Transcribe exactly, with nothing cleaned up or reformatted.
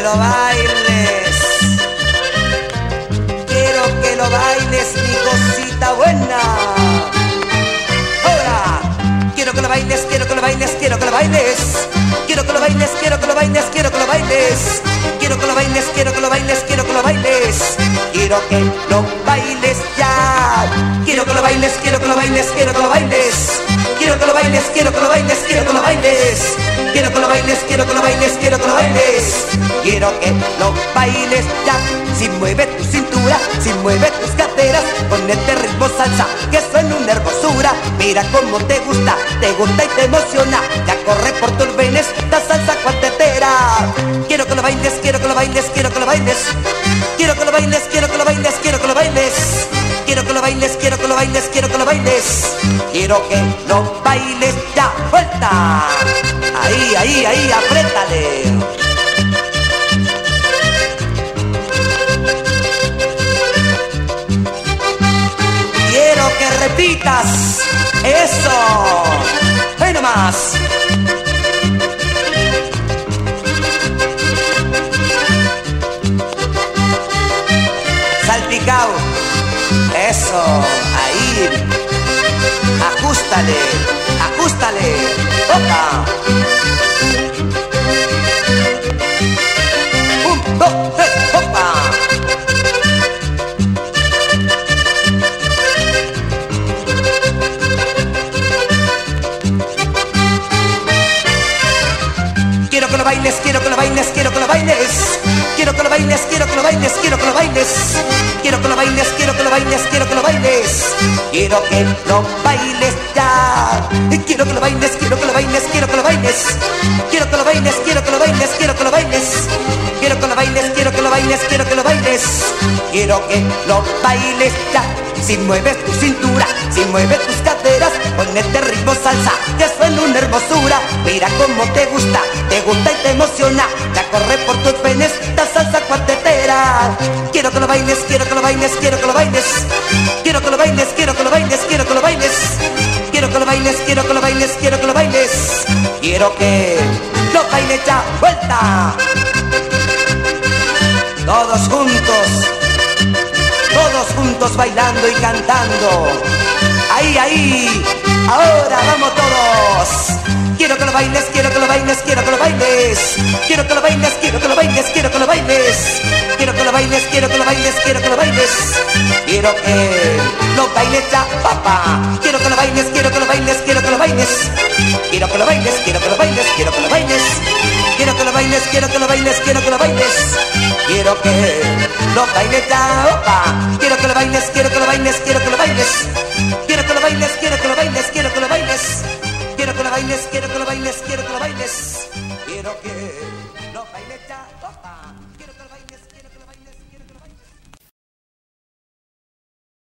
lo bailes. Quiero que lo bailes, mi cosita buena. Ahora, quiero que lo bailes, quiero que lo bailes, quiero que lo bailes. Quiero que lo bailes, quiero que lo bailes, quiero que lo bailes. Quiero que lo bailes, quiero que lo bailes, quiero que lo bailes. Quiero que lo bailes ya. Quiero que lo bailes, quiero que lo bailes, quiero que lo bailes. Quiero que lo bailes, quiero que lo bailes, quiero que lo bailes. Quiero que lo bailes, quiero que lo bailes, quiero que lo bailes. Quiero que lo bailes ya. Si mueve tu cintura, si mueve tus caderas, ponete ritmo salsa, que suena una hermosura. Mira cómo te gusta, te gusta y te emociona. Ya corre por tus venas la salsa cuartetera. Quiero que lo bailes, quiero que lo bailes, quiero que lo bailes. Quiero que lo bailes, quiero que lo bailes, quiero que lo bailes. Quiero que lo bailes, quiero que lo bailes, quiero que lo bailes. Quiero que lo bailes ya, vuelta. Ahí, ahí, ahí, apriétale. Quiero que repitas eso. Ahí nomás. Salpicao. Eso, ahí. Ajústale, ajústale. Opa. Un, dos, tres, opa. Quiero que lo bailes, quiero que lo bailes, quiero que lo bailes. Quiero que lo bailes, quiero que lo bailes, quiero que lo bailes. Quiero que lo bailes, quiero que lo bailes, quiero que lo bailes. Quiero que lo bailes ya. Quiero que lo bailes, quiero que lo bailes, quiero que lo bailes. Quiero que lo bailes, quiero que lo bailes, quiero que lo bailes. Quiero que lo bailes, quiero que lo bailes, quiero que lo bailes. Quiero que lo bailes ya. Si mueves tu cintura, si mueves tus caderas, ponete ritmo salsa, que suena una hermosura. Mira cómo te gusta, te gusta y te emociona. Ya corre por tus penes la salsa cuartetera. Quiero que lo bailes, quiero que lo bailes, quiero que lo bailes. Quiero que lo bailes, quiero que lo bailes, quiero que lo bailes. Quiero que lo bailes, quiero que lo bailes, quiero que lo bailes. Quiero que lo bailes ya, vuelta. Todos juntos. Todos juntos bailando y cantando. Ahí, ahí. Ahora vamos todos. Quiero que lo bailes, quiero que lo bailes, quiero que lo bailes. Quiero que lo bailes, quiero que lo bailes, quiero que lo bailes. Quiero que lo bailes, quiero que lo bailes, quiero que lo bailes. Quiero que lo bailes ya, papá. Quiero que lo bailes, quiero que lo bailes, quiero que lo bailes. Quiero que lo bailes, quiero que lo bailes, quiero que lo bailes. Quiero que lo bailes, quiero que lo bailes, quiero que lo bailes. Quiero que lo bailes ya, opa. Quiero que lo bailes, quiero que lo bailes, quiero que lo bailes. Quiero que lo bailes, quiero que lo bailes, quiero que lo bailes. Quiero que lo bailes, quiero que lo bailes, quiero que lo bailes. Quiero que lo bailes ya, opa. Quiero que lo bailes.